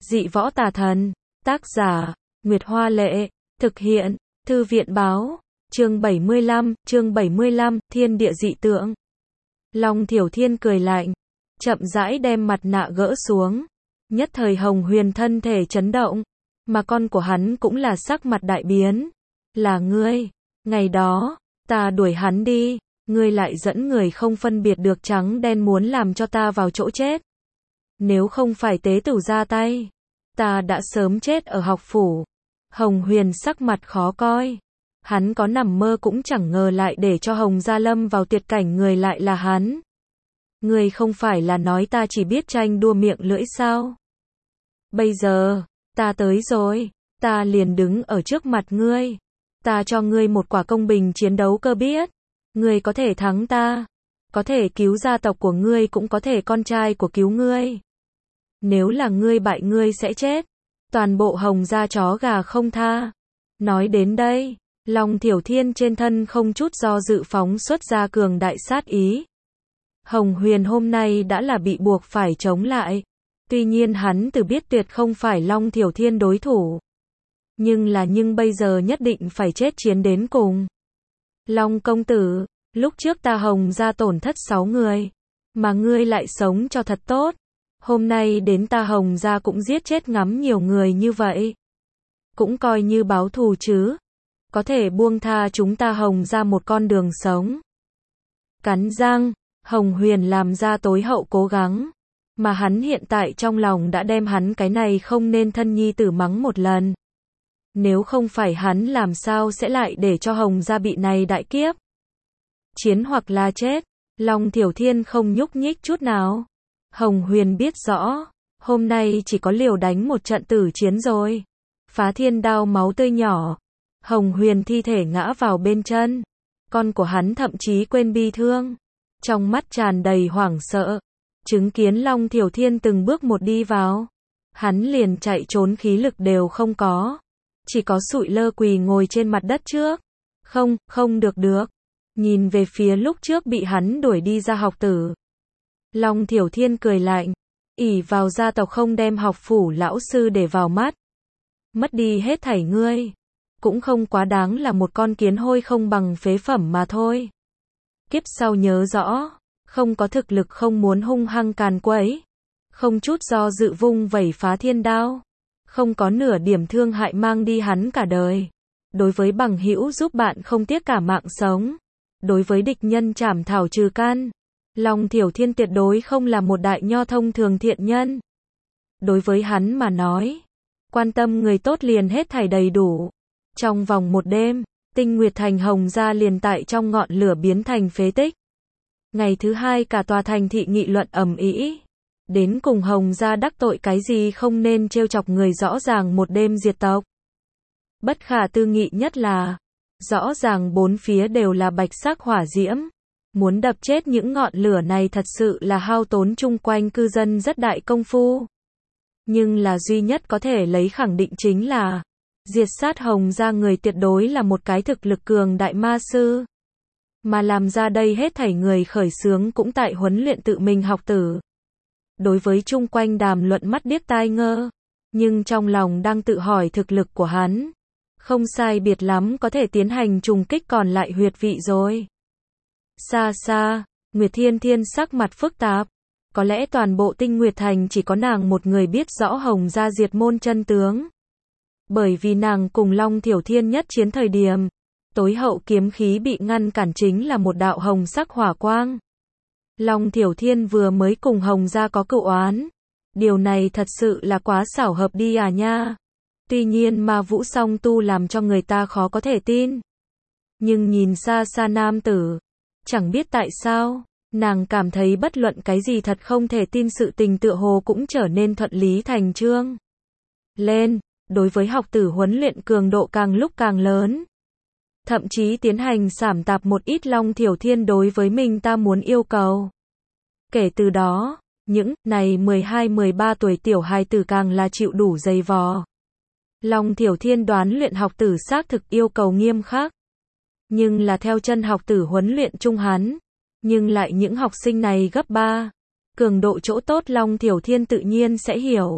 Dị võ tà thần. Tác giả, Nguyệt Hoa Lệ. Thực hiện, Thư viện Báo. Chương 75, Thiên địa dị tượng. Long Thiểu Thiên cười lạnh, chậm rãi đem mặt nạ gỡ xuống. Nhất thời Hồng Huyền thân thể chấn động, mà con của hắn cũng là sắc mặt đại biến. Là ngươi, ngày đó, ta đuổi hắn đi, ngươi lại dẫn người không phân biệt được trắng đen muốn làm cho ta vào chỗ chết. Nếu không phải tế tử ra tay, ta đã sớm chết ở học phủ. Hồng Huyền sắc mặt khó coi. Hắn có nằm mơ cũng chẳng ngờ lại để cho Hồng Gia Lâm vào tuyệt cảnh người lại là hắn. Ngươi không phải là nói ta chỉ biết tranh đua miệng lưỡi sao? Bây giờ, ta tới rồi, ta liền đứng ở trước mặt ngươi. Ta cho ngươi một quả công bình chiến đấu cơ biết. Ngươi có thể thắng ta, có thể cứu gia tộc của ngươi, cũng có thể con trai của cứu ngươi. Nếu là ngươi bại, ngươi sẽ chết. Toàn bộ Hồng gia chó gà không tha. Nói đến đây, Long Thiểu Thiên trên thân không chút do dự phóng xuất ra cường đại sát ý. Hồng Huyền hôm nay đã là bị buộc phải chống lại. Tuy nhiên hắn tự biết tuyệt không phải Long Thiểu Thiên đối thủ. Nhưng bây giờ nhất định phải chết chiến đến cùng. Long công tử, lúc trước ta Hồng gia tổn thất 6 người, mà ngươi lại sống cho thật tốt. Hôm nay đến ta Hồng gia cũng giết chết ngắm nhiều người như vậy. Cũng coi như báo thù chứ. Có thể buông tha chúng ta Hồng gia một con đường sống. Cắn răng, Hồng Huyền làm ra tối hậu cố gắng. Mà hắn hiện tại trong lòng đã đem hắn cái này không nên thân nhi tử mắng một lần. Nếu không phải hắn làm sao sẽ lại để cho Hồng gia bị này đại kiếp. Chiến hoặc là chết. Long Thiểu Thiên không nhúc nhích chút nào. Hồng Huyền biết rõ, hôm nay chỉ có liều đánh một trận tử chiến rồi. Phá thiên đao máu tươi nhỏ. Hồng Huyền thi thể ngã vào bên chân. Con của hắn thậm chí quên bi thương. Trong mắt tràn đầy hoảng sợ. Chứng kiến Long Thiểu Thiên từng bước một đi vào. Hắn liền chạy trốn khí lực đều không có. Chỉ có sụi lơ quỳ ngồi trên mặt đất trước. Không được. Nhìn về phía lúc trước bị hắn đuổi đi ra học tử. Long Thiểu Thiên cười lạnh. Ỷ vào gia tộc không đem học phủ lão sư để vào mắt. Mất đi hết thảy ngươi. Cũng không quá đáng là một con kiến hôi không bằng phế phẩm mà thôi. Kiếp sau nhớ rõ. Không có thực lực không muốn hung hăng càn quấy. Không chút do dự vung vẩy phá thiên đao. Không có nửa điểm thương hại mang đi hắn cả đời. Đối với bằng hữu giúp bạn không tiếc cả mạng sống. Đối với địch nhân trảm thảo trừ căn. Long Thiểu Thiên tuyệt đối không là một đại nho thông thường thiện nhân. Đối với hắn mà nói, quan tâm người tốt liền hết thảy đầy đủ. Trong vòng một đêm, Tinh Nguyệt Thành Hồng gia liền tại trong ngọn lửa biến thành phế tích. Ngày thứ hai cả tòa thành thị nghị luận ầm ĩ. Đến cùng Hồng gia đắc tội cái gì không nên trêu chọc người, rõ ràng một đêm diệt tộc. Bất khả tư nghị nhất là, rõ ràng bốn phía đều là bạch sắc hỏa diễm. Muốn đập chết những ngọn lửa này thật sự là hao tốn chung quanh cư dân rất đại công phu. Nhưng là duy nhất có thể lấy khẳng định chính là, diệt sát Hồng gia người tuyệt đối là một cái thực lực cường đại ma sư. Mà làm ra đây hết thảy người khởi xướng cũng tại huấn luyện tự mình học tử. Đối với chung quanh đàm luận mắt điếc tai ngơ, nhưng trong lòng đang tự hỏi thực lực của hắn. Không sai biệt lắm có thể tiến hành trùng kích còn lại huyệt vị rồi. Xa xa, Nguyệt Thiên Thiên sắc mặt phức tạp. Có lẽ toàn bộ Tinh Nguyệt Thành chỉ có nàng một người biết rõ Hồng gia diệt môn chân tướng. Bởi vì nàng cùng Long Thiểu Thiên nhất chiến thời điểm, tối hậu kiếm khí bị ngăn cản chính là một đạo hồng sắc hỏa quang. Long Thiểu Thiên vừa mới cùng Hồng gia có cựu oán. Điều này thật sự là quá xảo hợp đi à nha. Tuy nhiên ma vũ song tu làm cho người ta khó có thể tin. Nhưng nhìn xa xa nam tử, chẳng biết tại sao, nàng cảm thấy bất luận cái gì thật không thể tin sự tình tựa hồ cũng trở nên thuận lý thành chương. Lên, đối với học tử huấn luyện cường độ càng lúc càng lớn. Thậm chí tiến hành sảm tạp một ít Long Thiểu Thiên đối với mình ta muốn yêu cầu. Kể từ đó, những này 12-13 tuổi tiểu hài tử càng là chịu đủ dày vò. Long Thiểu Thiên đoán luyện học tử xác thực yêu cầu nghiêm khắc. Nhưng là theo chân học tử huấn luyện chung hắn. Nhưng lại những học sinh này gấp 3. Cường độ chỗ tốt Long Thiểu Thiên tự nhiên sẽ hiểu.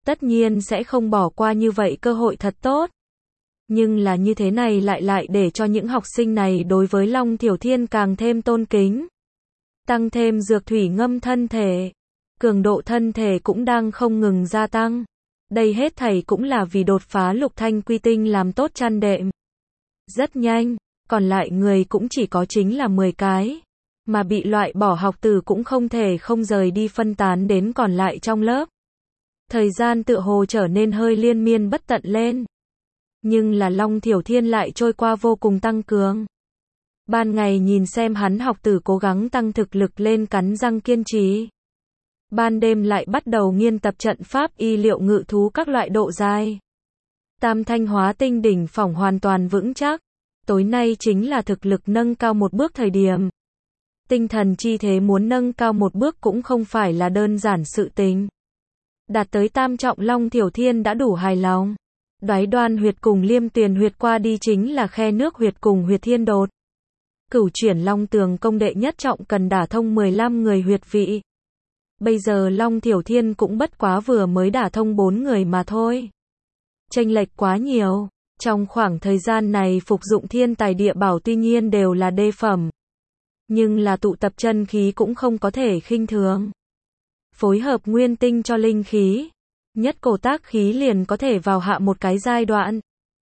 Tất nhiên sẽ không bỏ qua như vậy cơ hội thật tốt. Nhưng là như thế này lại để cho những học sinh này đối với Long Thiểu Thiên càng thêm tôn kính. Tăng thêm dược thủy ngâm thân thể. Cường độ thân thể cũng đang không ngừng gia tăng. Đây hết thảy cũng là vì đột phá lục thanh quy tinh làm tốt chăn đệm. Rất nhanh, còn lại người cũng chỉ có chính là 10 cái. Mà bị loại bỏ học tử cũng không thể không rời đi phân tán đến còn lại trong lớp. Thời gian tựa hồ trở nên hơi liên miên bất tận lên. Nhưng là Long Thiểu Thiên lại trôi qua vô cùng tăng cường. Ban ngày nhìn xem hắn học tử cố gắng tăng thực lực lên cắn răng kiên trì. Ban đêm lại bắt đầu nghiên tập trận pháp y liệu ngự thú các loại độ dài. Tam thanh hóa tinh đỉnh phỏng hoàn toàn vững chắc. Tối nay chính là thực lực nâng cao một bước thời điểm. Tinh thần chi thế muốn nâng cao một bước cũng không phải là đơn giản sự tình. Đạt tới tam trọng Long Thiểu Thiên đã đủ hài lòng. Đoái Đoan huyệt cùng Liêm Tuyền huyệt qua đi chính là khe nước huyệt cùng huyệt thiên đột. Cửu chuyển Long Tường công đệ nhất trọng cần đả thông 15 người huyệt vị. Bây giờ Long Thiểu Thiên cũng bất quá vừa mới đả thông 4 người mà thôi. Chênh lệch quá nhiều. Trong khoảng thời gian này phục dụng thiên tài địa bảo tuy nhiên đều là đê phẩm. Nhưng là tụ tập chân khí cũng không có thể khinh thường. Phối hợp nguyên tinh cho linh khí. Nhất cổ tác khí liền có thể vào hạ một cái giai đoạn.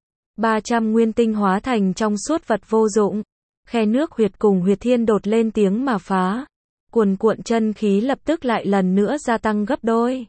300 nguyên tinh hóa thành trong suốt vật vô dụng. Khe nước huyệt cùng huyệt thiên đột lên tiếng mà phá. Cuồn cuộn chân khí lập tức lại lần nữa gia tăng gấp đôi.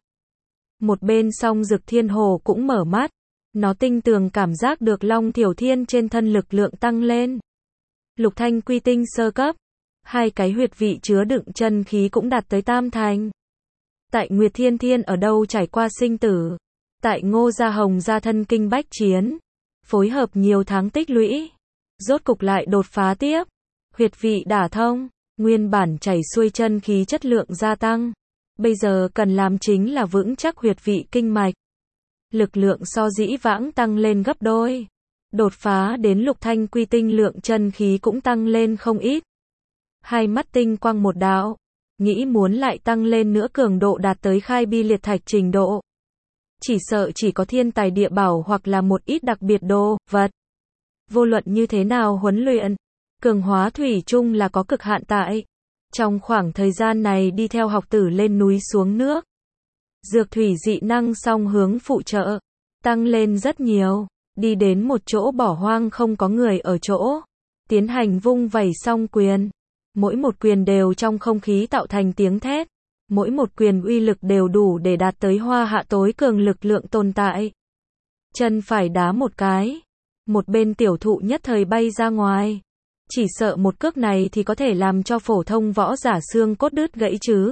Một bên Song Dực Thiên Hồ cũng mở mắt. Nó tinh tường cảm giác được Long Thiểu Thiên trên thân lực lượng tăng lên. Lục thanh quy tinh sơ cấp. 2 cái huyệt vị chứa đựng chân khí cũng đạt tới tam thành. Tại Nguyệt Thiên Thiên ở đâu trải qua sinh tử. Tại Ngô Gia Hồng gia thân kinh bách chiến. Phối hợp nhiều tháng tích lũy. Rốt cục lại đột phá tiếp. Huyệt vị đả thông. Nguyên bản chảy xuôi chân khí chất lượng gia tăng. Bây giờ cần làm chính là vững chắc huyệt vị kinh mạch. Lực lượng so dĩ vãng tăng lên gấp đôi. Đột phá đến lục thanh quy tinh lượng chân khí cũng tăng lên không ít. Hai mắt tinh quang một đạo. Nghĩ muốn lại tăng lên nữa cường độ đạt tới khai bi liệt thạch trình độ. Chỉ sợ chỉ có thiên tài địa bảo hoặc là một ít đặc biệt đồ vật. Vô luận như thế nào huấn luyện, cường hóa thủy chung là có cực hạn tại. Trong khoảng thời gian này đi theo học tử lên núi xuống nước. Dược thủy dị năng song hướng phụ trợ. Tăng lên rất nhiều. Đi đến một chỗ bỏ hoang không có người ở chỗ. Tiến hành vung vẩy song quyền. Mỗi một quyền đều trong không khí tạo thành tiếng thét. Mỗi một quyền uy lực đều đủ để đạt tới hoa hạ tối cường lực lượng tồn tại. Chân phải đá một cái. Một bên tiểu thụ nhất thời bay ra ngoài. Chỉ sợ một cước này thì có thể làm cho phổ thông võ giả xương cốt đứt gãy chứ.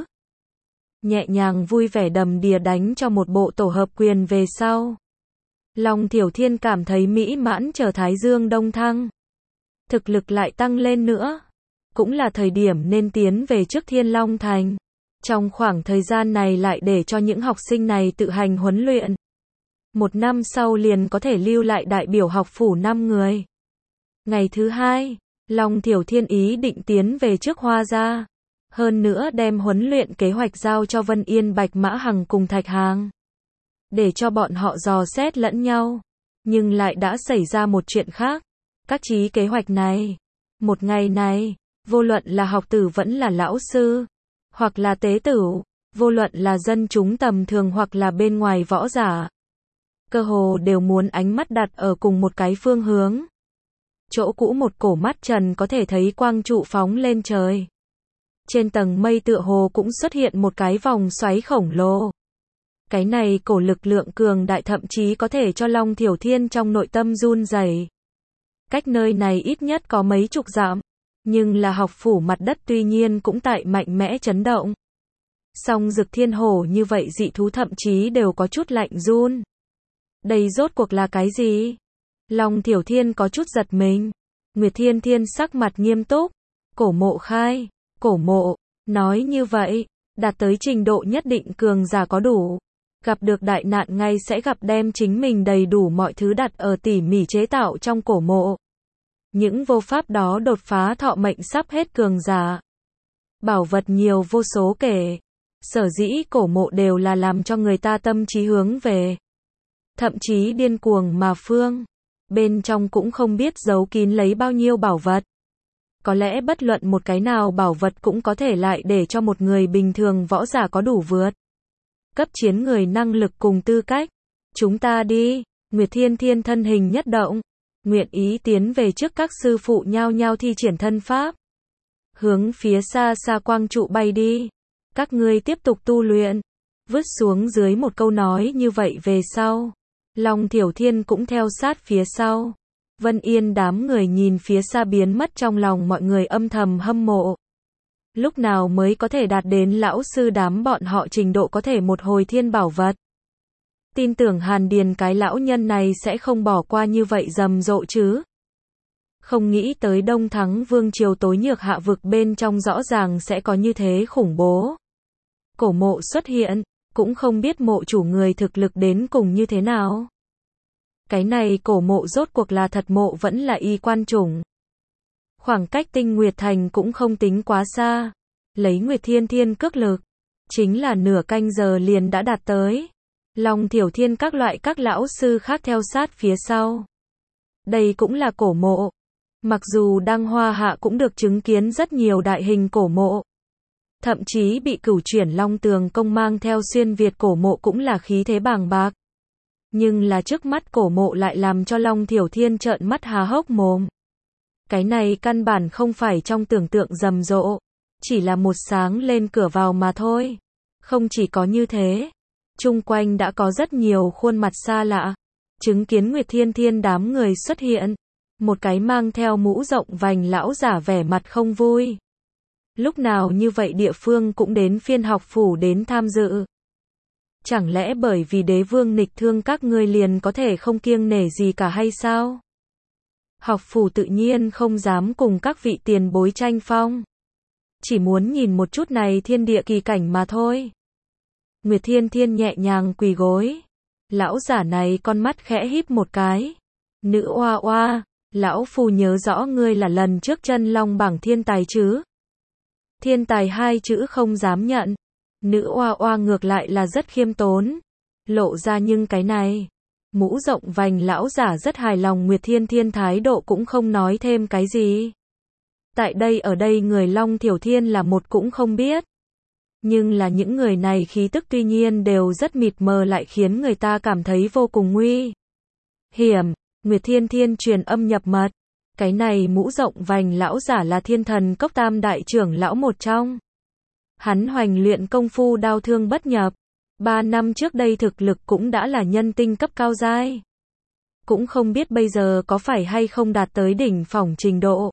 Nhẹ nhàng vui vẻ đầm đìa đánh cho một bộ tổ hợp quyền về sau. Long Thiểu Thiên cảm thấy mỹ mãn trở Thái Dương Đông Thăng. Thực lực lại tăng lên nữa. Cũng là thời điểm nên tiến về trước Thiên Long Thành. Trong khoảng thời gian này lại để cho những học sinh này tự hành huấn luyện. 1 năm sau liền có thể lưu lại đại biểu học phủ 5 người. Ngày thứ 2, Long Thiểu Thiên ý định tiến về trước Hoa gia. Hơn nữa đem huấn luyện kế hoạch giao cho Vân Yên Bạch Mã Hằng cùng Thạch Hàng. Để cho bọn họ dò xét lẫn nhau. Nhưng lại đã xảy ra một chuyện khác. Các chí kế hoạch này. Một ngày này, vô luận là học tử vẫn là lão sư. Hoặc là tế tử. Vô luận là dân chúng tầm thường hoặc là bên ngoài võ giả. Cơ hồ đều muốn ánh mắt đặt ở cùng một cái phương hướng. Chỗ cũ một cổ mắt trần có thể thấy quang trụ phóng lên trời. Trên tầng mây tựa hồ cũng xuất hiện một cái vòng xoáy khổng lồ. Cái này cổ lực lượng cường đại thậm chí có thể cho Long Thiểu Thiên trong nội tâm run rẩy. Cách nơi này ít nhất có mấy chục dặm. Nhưng là học phủ mặt đất tuy nhiên cũng tại mạnh mẽ chấn động. Song Dực Thiên Hổ như vậy dị thú thậm chí đều có chút lạnh run. Đây rốt cuộc là cái gì? Long Thiểu Thiên có chút giật mình. Nguyệt Thiên Thiên sắc mặt nghiêm túc. Cổ mộ khai. Cổ mộ. Nói như vậy. Đạt tới trình độ nhất định cường giả có đủ. Gặp được đại nạn ngay sẽ gặp đem chính mình đầy đủ mọi thứ đặt ở tỉ mỉ chế tạo trong cổ mộ. Những vô pháp đó đột phá thọ mệnh sắp hết cường giả. Bảo vật nhiều vô số kể. Sở dĩ cổ mộ đều là làm cho người ta tâm trí hướng về. Thậm chí điên cuồng mà phương. Bên trong cũng không biết giấu kín lấy bao nhiêu bảo vật. Có lẽ bất luận một cái nào bảo vật cũng có thể lại để cho một người bình thường võ giả có đủ vượt cấp chiến người năng lực cùng tư cách. Chúng ta đi. Nguyệt Thiên Thiên thân hình nhất động. Nguyện ý tiến về trước các sư phụ nhao nhao thi triển thân pháp. Hướng phía xa xa quang trụ bay đi. Các ngươi tiếp tục tu luyện. Vứt xuống dưới một câu nói như vậy về sau. Long Thiểu Thiên cũng theo sát phía sau. Vân Yên đám người nhìn phía xa biến mất trong lòng mọi người âm thầm hâm mộ. Lúc nào mới có thể đạt đến lão sư đám bọn họ trình độ có thể một hồi thiên bảo vật. Tin tưởng Hàn Điền cái lão nhân này sẽ không bỏ qua như vậy rầm rộ chứ. Không nghĩ tới Đông Thắng Vương triều tối nhược hạ vực bên trong rõ ràng sẽ có như thế khủng bố. Cổ mộ xuất hiện, cũng không biết mộ chủ người thực lực đến cùng như thế nào. Cái này cổ mộ rốt cuộc là thật mộ vẫn là y quan chủng. Khoảng cách Tinh Nguyệt Thành cũng không tính quá xa. Lấy Nguyệt Thiên Thiên cước lực, chính là nửa canh giờ liền đã đạt tới. Long Thiểu Thiên các loại các lão sư khác theo sát phía sau. Đây cũng là cổ mộ. Mặc dù Đăng Hoa Hạ cũng được chứng kiến rất nhiều đại hình cổ mộ. Thậm chí bị Cửu Chuyển Long Tường công mang theo xuyên Việt cổ mộ cũng là khí thế bàng bạc. Nhưng là trước mắt cổ mộ lại làm cho Long Thiểu Thiên trợn mắt há hốc mồm. Cái này căn bản không phải trong tưởng tượng rầm rộ. Chỉ là một sáng lên cửa vào mà thôi. Không chỉ có như thế. Chung quanh đã có rất nhiều khuôn mặt xa lạ. Chứng kiến Nguyệt Thiên Thiên đám người xuất hiện. Một cái mang theo mũ rộng vành lão giả vẻ mặt không vui. Lúc nào như vậy địa phương cũng đến phiên học phủ đến tham dự. Chẳng lẽ bởi vì đế vương nghịch thương các ngươi liền có thể không kiêng nể gì cả hay sao? Học phủ tự nhiên không dám cùng các vị tiền bối tranh phong. Chỉ muốn nhìn một chút này thiên địa kỳ cảnh mà thôi. Nguyệt Thiên Thiên nhẹ nhàng quỳ gối. Lão giả này con mắt khẽ híp một cái. Nữ oa oa, lão phu nhớ rõ ngươi là lần trước chân long bảng thiên tài chứ? Thiên tài hai chữ không dám nhận. Nữ oa oa ngược lại là rất khiêm tốn. Lộ ra nhưng cái này. Mũ rộng vành lão giả rất hài lòng Nguyệt Thiên Thiên thái độ cũng không nói thêm cái gì. Tại đây ở đây người Long Thiểu Thiên là một cũng không biết. Nhưng là những người này khí tức tuy nhiên đều rất mịt mờ lại khiến người ta cảm thấy vô cùng nguy hiểm. Nguyệt Thiên Thiên truyền âm nhập mật. Cái này mũ rộng vành lão giả là Thiên Thần Cốc Tam đại trưởng lão một trong. Hắn hoành luyện công phu đao thương bất nhập. 3 năm trước đây thực lực cũng đã là nhân tinh cấp cao giai. Cũng không biết bây giờ có phải hay không đạt tới đỉnh phỏng trình độ.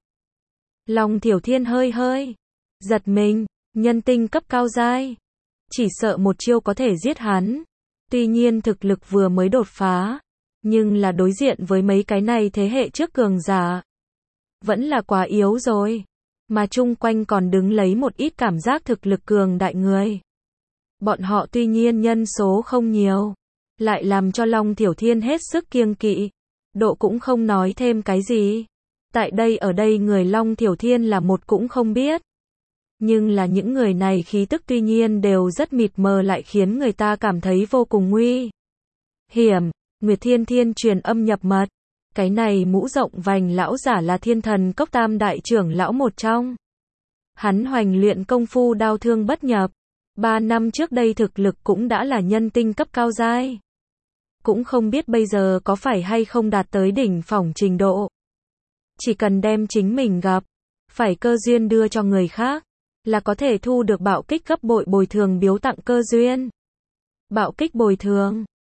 Long Thiểu Thiên hơi giật mình, nhân tinh cấp cao giai. Chỉ sợ một chiêu có thể giết hắn. Tuy nhiên thực lực vừa mới đột phá. Nhưng là đối diện với mấy cái này thế hệ trước cường giả. Vẫn là quá yếu rồi. Mà chung quanh còn đứng lấy một ít cảm giác thực lực cường đại người. Bọn họ tuy nhiên nhân số không nhiều. Lại làm cho Long Thiểu Thiên hết sức kiêng kỵ. Độ cũng không nói thêm cái gì. Tại đây ở đây người Long Thiểu Thiên là một cũng không biết. Nhưng là những người này khí tức tuy nhiên đều rất mịt mờ lại khiến người ta cảm thấy vô cùng nguy hiểm. Nguyệt Thiên Thiên truyền âm nhập mật. Cái này mũ rộng vành lão giả là Thiên Thần Cốc Tam đại trưởng lão một trong. Hắn hoành luyện công phu đao thương bất nhập. 3 năm trước đây thực lực cũng đã là nhân tinh cấp cao giai. Cũng không biết bây giờ có phải hay không đạt tới đỉnh phỏng trình độ. Chỉ cần đem chính mình gặp, phải cơ duyên đưa cho người khác, là có thể thu được bạo kích gấp bội bồi thường biếu tặng cơ duyên. Bạo kích bồi thường.